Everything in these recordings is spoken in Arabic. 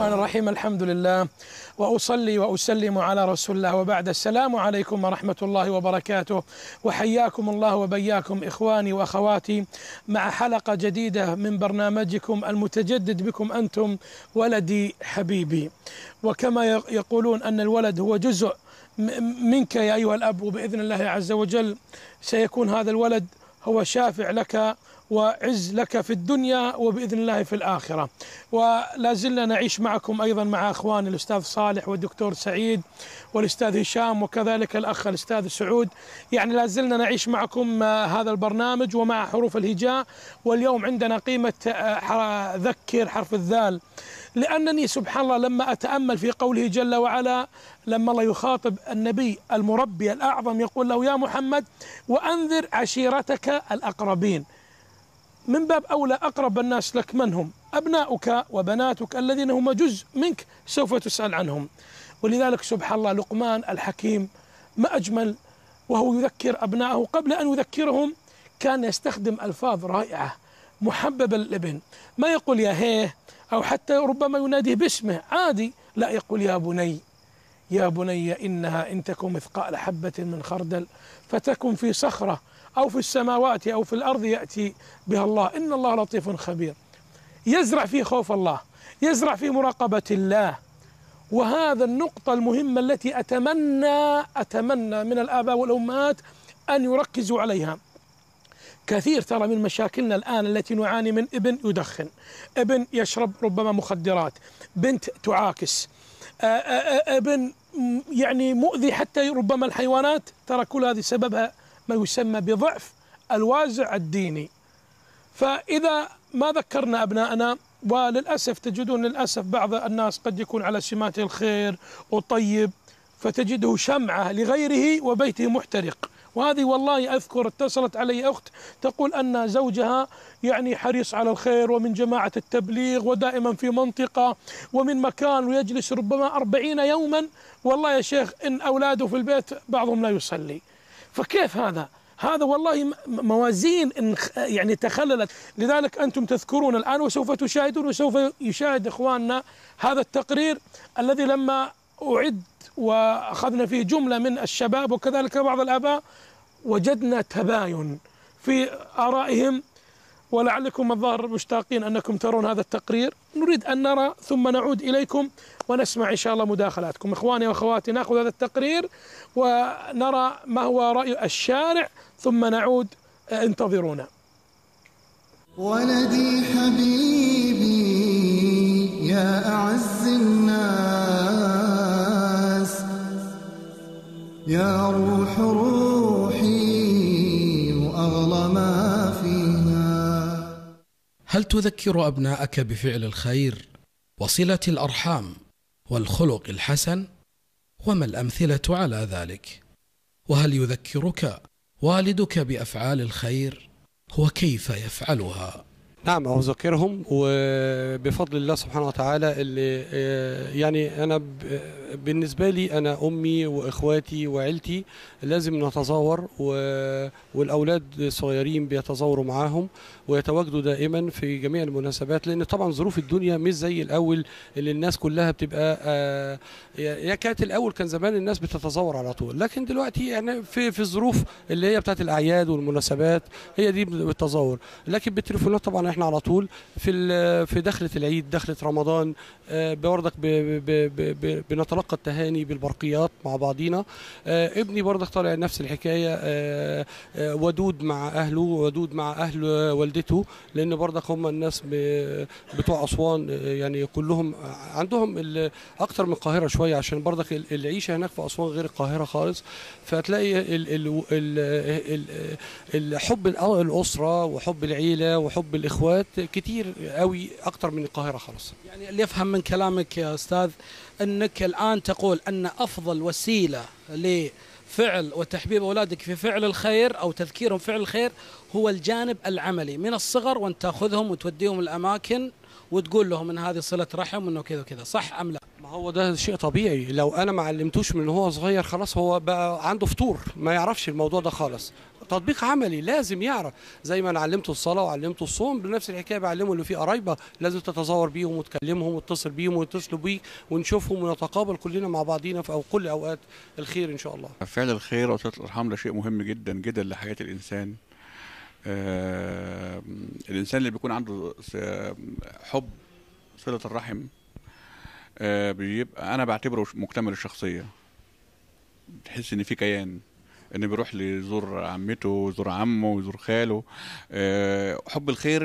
الرحمن الرحيم. الحمد لله وأصلي وأسلم على رسول الله، وبعد. السلام عليكم ورحمة الله وبركاته، وحياكم الله وبياكم إخواني وأخواتي مع حلقة جديدة من برنامجكم المتجدد بكم أنتم ولدي حبيبي. وكما يقولون أن الولد هو جزء منك يا أيها الأب، وبإذن الله عز وجل سيكون هذا الولد هو شافع لك وعز لك في الدنيا وبإذن الله في الآخرة. ولا زلنا نعيش معكم أيضا مع أخواني الأستاذ صالح والدكتور سعيد والأستاذ هشام وكذلك الأخ الأستاذ سعود. يعني لا زلنا نعيش معكم هذا البرنامج ومع حروف الهجاء. واليوم عندنا قيمة ذكر حرف الذال، لأنني سبحان الله لما أتأمل في قوله جل وعلا، لما الله يخاطب النبي المربي الأعظم يقول له: يا محمد وأنذر عشيرتك الأقربين. من باب أولى أقرب الناس لك من هم؟ أبناؤك وبناتك الذين هم جزء منك، سوف تسأل عنهم. ولذلك سبحان الله لقمان الحكيم ما أجمل وهو يذكر أبنائه، قبل أن يذكرهم كان يستخدم ألفاظ رائعة محببة للابن. ما يقول يا هيه أو حتى ربما يناديه باسمه عادي، لا، يقول يا بني، يا بني إنها إن تكن مثقال حبة من خردل فتكن في صخرة أو في السماوات أو في الأرض يأتي بها الله إن الله لطيف خبير. يزرع في خوف الله، يزرع في مراقبة الله. وهذا النقطة المهمة التي أتمنى من الآباء والأمهات أن يركزوا عليها. كثير ترى من مشاكلنا الآن التي نعاني من ابن يدخن، ابن يشرب ربما مخدرات، بنت تعاكس، ابن يعني مؤذي حتى ربما الحيوانات. ترى كل هذه سببها ما يسمى بضعف الوازع الديني. فإذا ما ذكرنا أبناءنا، وللأسف تجدون للأسف بعض الناس قد يكون على سمات الخير وطيب، فتجده شمعة لغيره وبيته محترق. وهذه والله أذكر اتصلت علي أخت تقول أن زوجها يعني حريص على الخير ومن جماعة التبليغ ودائما في منطقة ومن مكان، ويجلس ربما 40 يوما. والله يا شيخ إن أولاده في البيت بعضهم لا يصلي. فكيف هذا؟ هذا والله موازين يعني تخللت. لذلك أنتم تذكرون الآن وسوف تشاهدون وسوف يشاهد إخواننا هذا التقرير الذي لما أعد وأخذنا فيه جملة من الشباب وكذلك بعض الآباء، وجدنا تباين في آرائهم. ولعلكم الظاهر مشتاقين أنكم ترون هذا التقرير. نريد أن نرى ثم نعود إليكم ونسمع إن شاء الله مداخلاتكم. إخواني وأخواتي نأخذ هذا التقرير ونرى ما هو رأي الشارع ثم نعود. انتظرونا. ولدي حبيبي يا أعز الناس، يا روح روحي وأغلى ما فيها. هل تذكر أبناءك بفعل الخير وصلة الأرحام والخلق الحسن؟ وما الأمثلة على ذلك؟ وهل يذكرك والدك بأفعال الخير وكيف يفعلها؟ نعم، أذكرهم، وبفضل الله سبحانه وتعالى اللي يعني أنا بالنسبة لي أنا أمي وإخواتي وعيلتي لازم نتزاور، والأولاد الصغيرين بيتزاوروا معاهم ويتواجدوا دائما في جميع المناسبات، لأن طبعا ظروف الدنيا مش زي الأول اللي الناس كلها بتبقى يا كانت الأول كان زمان الناس بتتزاور على طول، لكن دلوقتي يعني في الظروف اللي هي بتاعت الأعياد والمناسبات هي دي بالتزاور. لكن بالتليفونات طبعا احنا على طول في دخلة العيد، دخلة رمضان، بوردك بنتلقى التهاني بالبرقيات مع بعضينا. ابني بردك طالع نفس الحكاية، ودود مع أهله، ودود مع أهل والدته، لأن بردك هم الناس بتوع أسوان يعني كلهم عندهم أكتر من القاهرة شوية، عشان بردك العيشة هناك في أسوان غير القاهرة خالص. فتلاقي الحب الأسرة وحب العيلة وحب الإخوات كتير قوي أكتر من القاهرة خالص. يعني اللي يفهم من كلامك يا أستاذ أنك الآن تقول أن أفضل وسيلة لفعل وتحبيب أولادك في فعل الخير أو تذكيرهم فعل الخير هو الجانب العملي من الصغر، وأن تأخذهم وتوديهم الأماكن وتقول لهم أن هذه صلة رحم وأنه كذا وكذا، صح أم لا؟ ما هو ده شيء طبيعي. لو أنا ما علمتوش من هو صغير خلاص هو بقى عنده فطور، ما يعرفش الموضوع ده خالص. تطبيق عملي، لازم يعرف زي ما انا علمته الصلاه وعلمته الصوم، بنفس الحكايه بعلمه اللي فيه قرايبه لازم تتزاور بيهم وتكلمهم وتتصل بيهم ويتصلوا بيك ونشوفهم ونتقابل كلنا مع بعضينا في كل اوقات الخير ان شاء الله. فعل الخير وصلة الارحام ده شيء مهم جدا جدا لحياه الانسان. الانسان اللي بيكون عنده حب صله الرحم بيبقى انا بعتبره مكتمل الشخصيه. تحس ان في كيان، انه بيروح ليزور عمته يزور عمه يزور خاله. حب الخير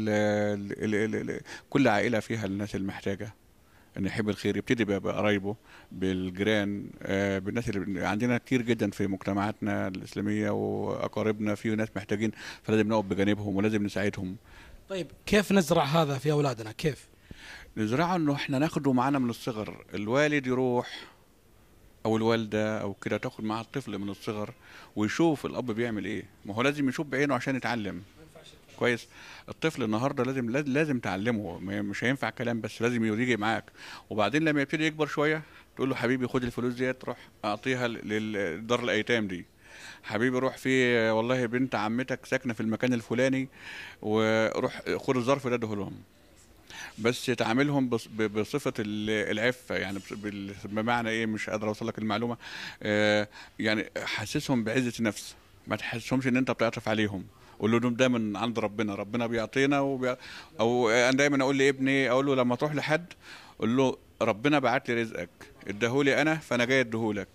كل عائله فيها الناس المحتاجه، ان يحب الخير يبتدي بقرايبه بالجيران، بالناس اللي عندنا كتير جدا في مجتمعاتنا الاسلاميه واقاربنا في ناس محتاجين، فلازم نقف بجانبهم ولازم نساعدهم. طيب كيف نزرع هذا في اولادنا؟ كيف نزرعه؟ انه احنا ناخده معانا من الصغر. الوالد يروح او الوالده او كده تاخد مع الطفل من الصغر ويشوف الاب بيعمل ايه. ما هو لازم يشوف بعينه عشان يتعلم كويس. الطفل النهارده لازم تعلمه، مش هينفع كلام بس، لازم يجي معاك. وبعدين لما يبتدي يكبر شويه تقول له حبيبي خد الفلوس ديت روح اعطيها لدار الايتام دي. حبيبي روح في والله بنت عمتك ساكنه في المكان الفلاني وروح خد الظرف ده اديهولهم. بس تعاملهم بصفه العفه، يعني بمعنى ايه مش قادر اوصل لك المعلومه. يعني حسسهم بعزه نفس، ما تحسسهمش ان انت بتعطف عليهم. قول له ده من عند ربنا، ربنا بيعطينا او انا دايما اقول لابني، اقول له لما تروح لحد قول له ربنا بعت لي رزقك اداهولي انا فانا جاي اديهولك.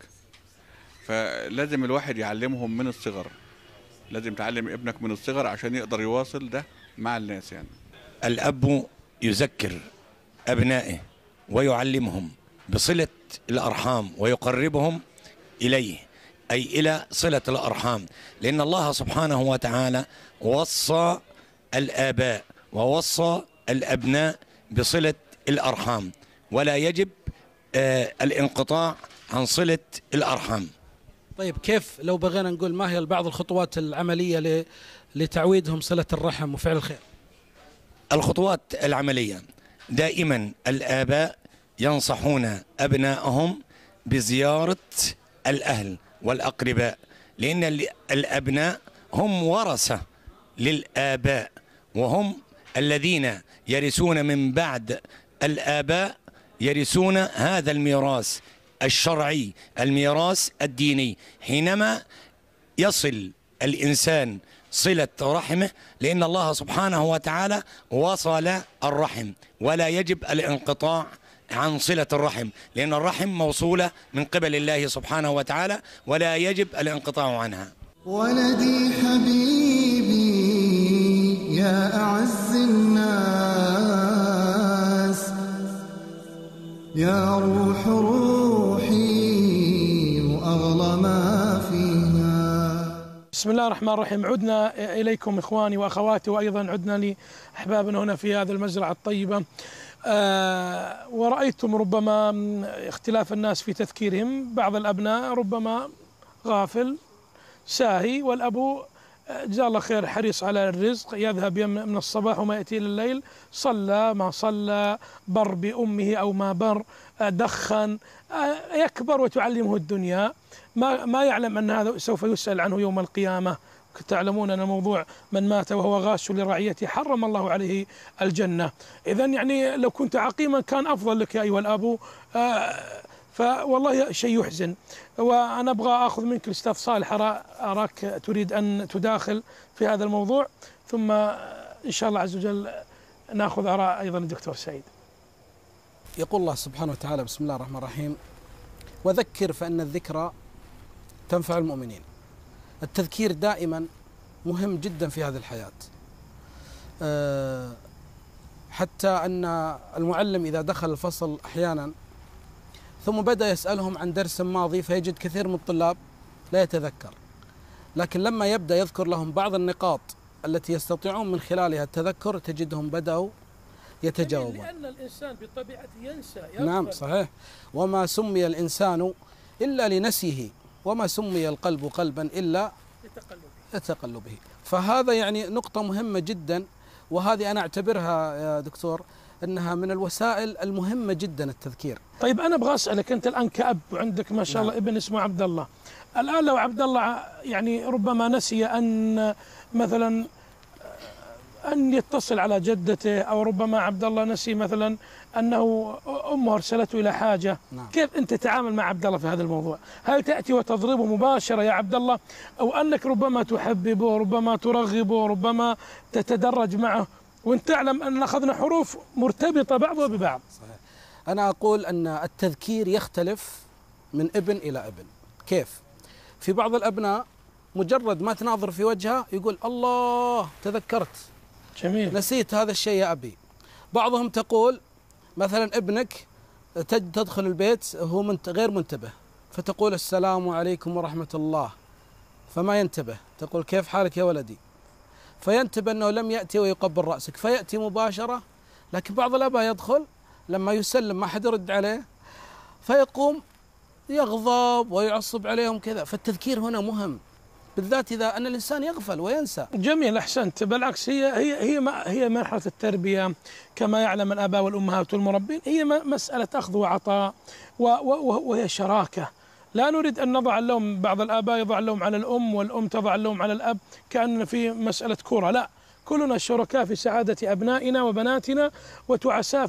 فلازم الواحد يعلمهم من الصغر، لازم تعلم ابنك من الصغر عشان يقدر يواصل ده مع الناس. يعني الأب يذكر أبنائه ويعلمهم بصلة الأرحام ويقربهم إليه، أي إلى صلة الأرحام، لأن الله سبحانه وتعالى وصى الآباء ووصى الأبناء بصلة الأرحام، ولا يجب الانقطاع عن صلة الأرحام. طيب كيف لو بغينا نقول ما هي بعض الخطوات العملية لتعويدهم صلة الرحم وفعل الخير؟ الخطوات العملية دائما الآباء ينصحون أبنائهم بزيارة الأهل والأقرباء، لأن الأبناء هم ورثة للآباء، وهم الذين يرثون من بعد الآباء، يرثون هذا الميراث الشرعي، الميراث الديني. حينما يصل الإنسان صلة رحمه، لأن الله سبحانه وتعالى وصل الرحم، ولا يجب الانقطاع عن صلة الرحم، لأن الرحم موصولة من قبل الله سبحانه وتعالى ولا يجب الانقطاع عنها. ولدي حبيبي يا أعز الناس، يا روح روحي وأغلى ما فيها. بسم الله الرحمن الرحيم. عدنا إليكم إخواني وأخواتي، وأيضا عدنا لأحبابنا هنا في هذه المزرعة الطيبة. ورأيتم ربما اختلاف الناس في تذكيرهم. بعض الأبناء ربما غافل ساهي، والأب جزاه الله خير حريص على الرزق، يذهب من الصباح وما يأتي لليل، صلى ما صلى، بر بأمه أو ما بر، دخن، يكبر وتعلمه الدنيا، ما يعلم أن هذا سوف يسأل عنه يوم القيامة. تعلمون أن موضوع من مات وهو غاش لرعيته حرم الله عليه الجنة. إذن يعني لو كنت عقيما كان أفضل لك يا أيها الأب. فوالله شيء يحزن. وأنا أبغى أخذ منك الأستاذ صالح، أراك تريد أن تداخل في هذا الموضوع، ثم إن شاء الله عز وجل نأخذ آراء أيضا الدكتور سعيد. يقول الله سبحانه وتعالى: بسم الله الرحمن الرحيم: وذكر فإن الذكرى تنفع المؤمنين. التذكير دائما مهم جدا في هذه الحياة، حتى أن المعلم إذا دخل الفصل أحيانا ثم بدأ يسألهم عن درس ماضي فيجد كثير من الطلاب لا يتذكر، لكن لما يبدأ يذكر لهم بعض النقاط التي يستطيعون من خلالها التذكر تجدهم بدأوا يتجاوبون، لأن الإنسان بطبيعته ينسى. نعم صحيح. وما سمي الإنسان إلا لنسيه، وما سمي القلب قلبا إلا لتقلبه. فهذا يعني نقطة مهمة جدا، وهذه أنا أعتبرها يا دكتور أنها من الوسائل المهمة جدا التذكير. طيب أنا أبغى أسألك، أنت الآن كأب وعندك ما شاء الله ابن اسمه عبد الله، الآن لو عبد الله يعني ربما نسي أن مثلا أن يتصل على جدته، أو ربما عبد الله نسي مثلا أنه أمه أرسلته إلى حاجة، كيف أنت تتعامل مع عبد الله في هذا الموضوع؟ هل تأتي وتضربه مباشرة يا عبد الله، أو أنك ربما تحببه، ربما ترغبه، ربما تتدرج معه، وأنت تعلم أن أخذنا حروف مرتبطة بعضها ببعض؟ صحيح. أنا أقول أن التذكير يختلف من ابن إلى ابن. كيف؟ في بعض الأبناء مجرد ما تناظر في وجهه يقول الله تذكرت، جميل، نسيت هذا الشيء يا أبي. بعضهم تقول مثلا ابنك تدخل البيت هو غير منتبه، فتقول السلام عليكم ورحمة الله، فما ينتبه، تقول كيف حالك يا ولدي، فينتبه أنه لم يأتي ويقبل رأسك، فيأتي مباشرة. لكن بعض الآباء يدخل لما يسلم ما حد يرد عليه فيقوم يغضب ويعصب عليهم كذا. فالتذكير هنا مهم، بالذات إذا أن الإنسان يغفل وينسى. جميل، أحسنت. بالعكس هي مرحلة التربية كما يعلم الآباء والأمهات والمربين، هي مسألة أخذ وعطاء، وهي شراكة. لا نريد أن نضع اللوم، بعض الآباء يضع اللوم على الأم والأم تضع اللوم على الأب كأن في مسألة كرة، لا، كلنا شركاء في سعادة أبنائنا وبناتنا وتعساء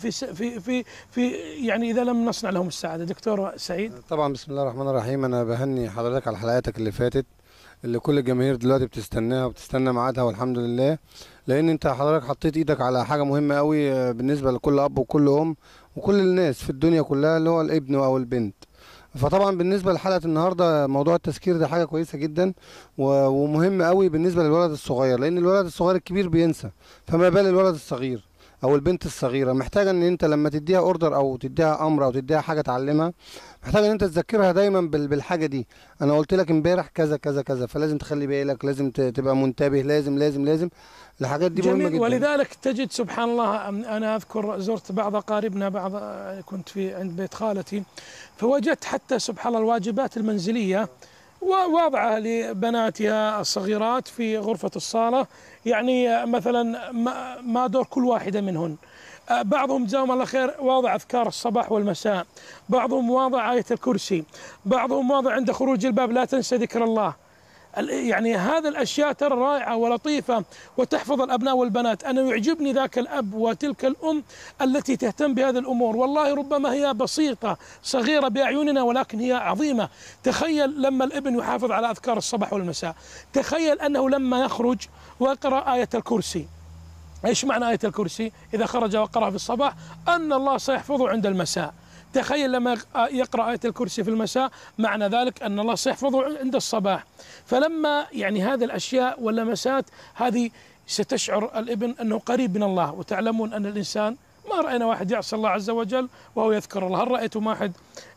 في يعني إذا لم نصنع لهم السعادة. دكتور سعيد. طبعا بسم الله الرحمن الرحيم. أنا بهني حضرتك على حلقاتك اللي فاتت اللي كل الجماهير دلوقتي بتستناها وبتستنى ميعادها، والحمد لله، لأن أنت حضرتك حطيت إيدك على حاجة مهمة قوي بالنسبة لكل أب وكل أم وكل الناس في الدنيا كلها، اللي هو الابن أو البنت. فطبعا بالنسبة لحلقة النهاردة موضوع التذكير ده حاجة كويسة جدا ومهم قوي بالنسبة للولد الصغير، لأن الولد الصغير الكبير بينسى، فما بال الولد الصغير او البنت الصغيره. محتاجه ان انت لما تديها اوردر او تديها امر او تديها حاجه تعلمها، محتاجه ان انت تذكرها دايما بالحاجه دي. انا قلت لك امبارح كذا كذا كذا، فلازم تخلي بالك، لازم تبقى منتبه، لازم الحاجات دي مهمه جدا. ولذلك تجد سبحان الله، انا اذكر زرت بعض اقاربنا، كنت عند بيت خالتي، فوجدت حتى سبحان الله الواجبات المنزليه ووضعها لبناتها الصغيرات في غرفة الصالة، يعني مثلا ما دور كل واحدة منهن. بعضهم جزاهم الله خير واضع أذكار الصباح والمساء، بعضهم واضع آية الكرسي، بعضهم واضع عند خروج الباب لا تنسى ذكر الله. يعني هذا الأشياء ترى رائعة ولطيفة وتحفظ الأبناء والبنات. أنا يعجبني ذاك الأب وتلك الأم التي تهتم بهذه الأمور، والله ربما هي بسيطة صغيرة بأعيننا ولكن هي عظيمة. تخيل لما الابن يحافظ على أذكار الصباح والمساء، تخيل أنه لما يخرج ويقرأ آية الكرسي. إيش معنى آية الكرسي؟ إذا خرج وقرأ في الصباح أن الله سيحفظه عند المساء. تخيل لما يقرأ آية الكرسي في المساء، معنى ذلك أن الله سيحفظه عند الصباح. فلما يعني هذه الأشياء واللمسات هذه ستشعر الابن أنه قريب من الله. وتعلمون أن الإنسان ما رأينا واحد يعصي الله عز وجل وهو يذكر الله. هل رأيتم واحد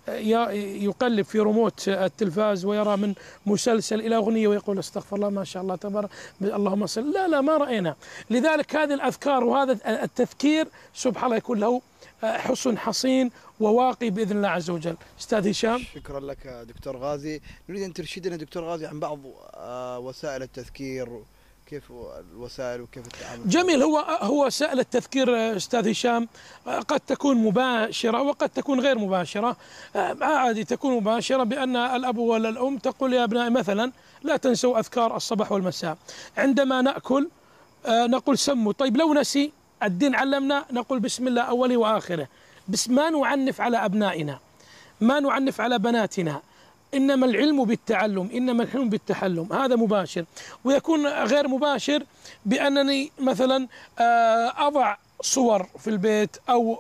يقلب في ريموت التلفاز ويرى من مسلسل إلى أغنية ويقول استغفر الله ما شاء الله تبارك اللهم صل؟ لا ما رأينا. لذلك هذه الأذكار وهذا التذكير سبحان الله يكون له حصن حصين وواقي بإذن الله عز وجل. أستاذ هشام. شكرا لك دكتور غازي. نريد أن ترشدنا دكتور غازي عن بعض وسائل التذكير، كيف الوسائل وكيف التعامل. جميل. هو وسائل التذكير أستاذ هشام قد تكون مباشرة وقد تكون غير مباشرة. عادي تكون مباشرة بأن الأب والأم تقول يا أبنائي مثلا لا تنسوا أذكار الصباح والمساء. عندما نأكل نقول سموا. طيب لو نسي، الدين علمنا نقول بسم الله أوله وآخره، بس ما نعنف على أبنائنا، ما نعنف على بناتنا. إنما العلم بالتعلم، إنما الحلم بالتحلم. هذا مباشر. ويكون غير مباشر بأنني مثلا أضع صور في البيت، أو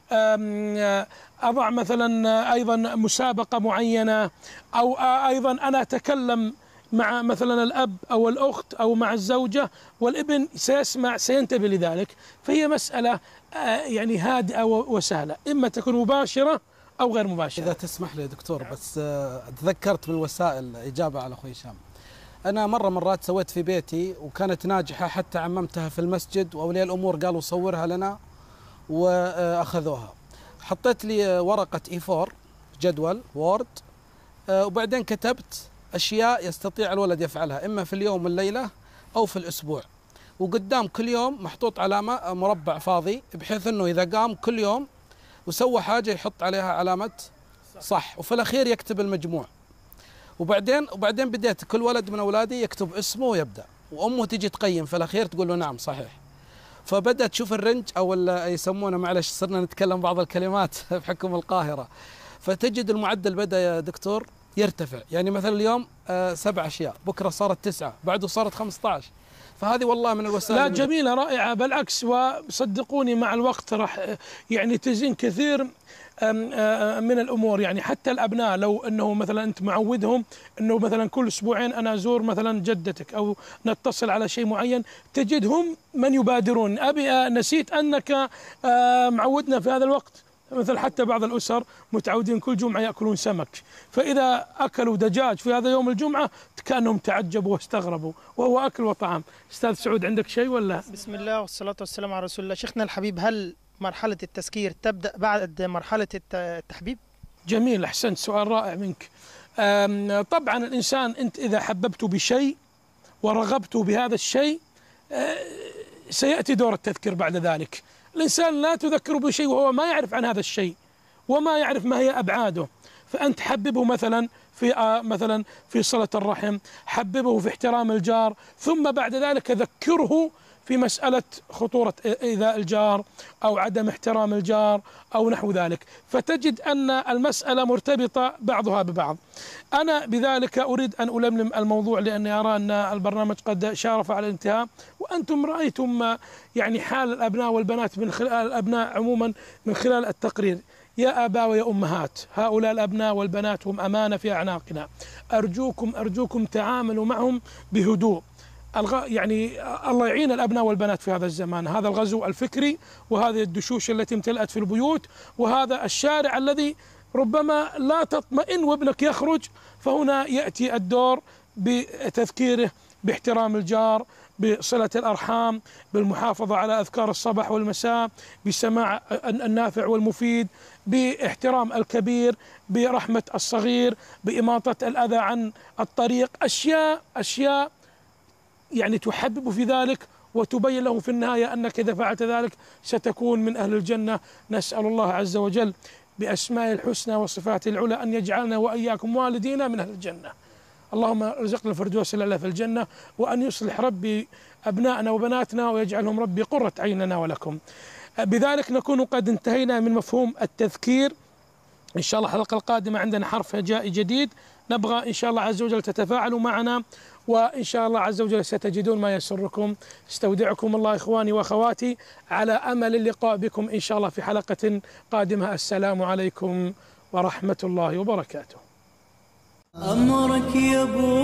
أضع مثلا أيضا مسابقة معينة، أو أيضا أنا أتكلم مع مثلا الأب أو الأخت أو مع الزوجة والابن سيسمع سينتبه لذلك. فهي مسألة يعني هادئة وسهلة، إما تكون مباشرة أو غير مباشرة. إذا تسمح لي دكتور، بس تذكرت من وسائل إجابة على أخوي هشام. أنا مرات سويت في بيتي وكانت ناجحة، حتى عممتها في المسجد وأولياء الأمور قالوا صورها لنا وأخذوها. حطيت لي ورقة E4 جدول وورد، وبعدين كتبت أشياء يستطيع الولد يفعلها إما في اليوم والليلة أو في الأسبوع، وقدام كل يوم محطوط علامة مربع فاضي، بحيث أنه إذا قام كل يوم وسوى حاجة يحط عليها علامة صح، وفي الأخير يكتب المجموع. وبعدين بديت كل ولد من أولادي يكتب اسمه ويبدأ، وأمه تجي تقيم في الأخير تقول له نعم صحيح. فبدأت تشوف الرنج أو يسمونه، معلش صرنا نتكلم بعض الكلمات بحكم القاهرة، فتجد المعدل بدأ يا دكتور يرتفع. يعني مثلا اليوم 7 أشياء، بكرة صارت 9، بعده صارت 15. فهذه والله من الوسائل. لا جميلة رائعة بالعكس، وصدقوني مع الوقت راح يعني تزين كثير من الأمور. يعني حتى الأبناء لو أنه مثلا أنت معودهم أنه مثلا كل أسبوعين أنا أزور مثلا جدتك أو نتصل على شيء معين، تجدهم من يبادرون. أبي نسيت أنك معودنا في هذا الوقت، مثل حتى بعض الأسر متعودين كل جمعة يأكلون سمك، فإذا أكلوا دجاج في هذا يوم الجمعة كأنهم تعجبوا واستغربوا، وهو أكل وطعام. أستاذ سعود عندك شيء ولا؟ بسم الله والصلاة والسلام على رسول الله. شيخنا الحبيب، هل مرحلة التذكير تبدأ بعد مرحلة التحبيب؟ جميل، أحسنت، سؤال رائع منك. طبعا الإنسان أنت إذا حببته بشيء ورغبته بهذا الشيء سيأتي دور التذكير بعد ذلك. الإنسان لا تذكره بشيء وهو ما يعرف عن هذا الشيء وما يعرف ما هي أبعاده. فأنت حببه مثلا في صلة الرحم، حببه في احترام الجار، ثم بعد ذلك ذكره في مسألة خطورة إيذاء الجار أو عدم احترام الجار أو نحو ذلك. فتجد أن المسألة مرتبطة بعضها ببعض. أنا بذلك أريد أن ألملم الموضوع، لأني أرى أن البرنامج قد شارف على الانتهاء، وأنتم رأيتم يعني حال الأبناء والبنات من خلال الأبناء عموما من خلال التقرير. يا آباء ويا أمهات، هؤلاء الأبناء والبنات هم أمانة في أعناقنا. أرجوكم تعاملوا معهم بهدوء. يعني الله يعين الأبناء والبنات في هذا الزمان، هذا الغزو الفكري وهذه الدشوش التي امتلأت في البيوت وهذا الشارع الذي ربما لا تطمئن وابنك يخرج. فهنا يأتي الدور بتذكيره باحترام الجار، بصلة الأرحام، بالمحافظة على أذكار الصباح والمساء، بسماع النافع والمفيد، باحترام الكبير، برحمة الصغير، بإماطة الأذى عن الطريق. أشياء يعني تحبب في ذلك وتبين له في النهاية أنك إذا فعلت ذلك ستكون من أهل الجنة. نسأل الله عز وجل بأسماء الحسنى وصفاته العلى أن يجعلنا وإياكم والدينا من أهل الجنة. اللهم ارزقنا الفردوس الأعلى في الجنة، وأن يصلح ربي أبنائنا وبناتنا ويجعلهم ربي قرة عيننا ولكم. بذلك نكون قد انتهينا من مفهوم التذكير. إن شاء الله الحلقة القادمة عندنا حرف هجائي جديد، نبغى إن شاء الله عز وجل تتفاعلوا معنا، وإن شاء الله عز وجل ستجدون ما يسركم. استودعكم الله إخواني وأخواتي، على أمل اللقاء بكم إن شاء الله في حلقة قادمة. السلام عليكم ورحمة الله وبركاته. أمرك يا أبو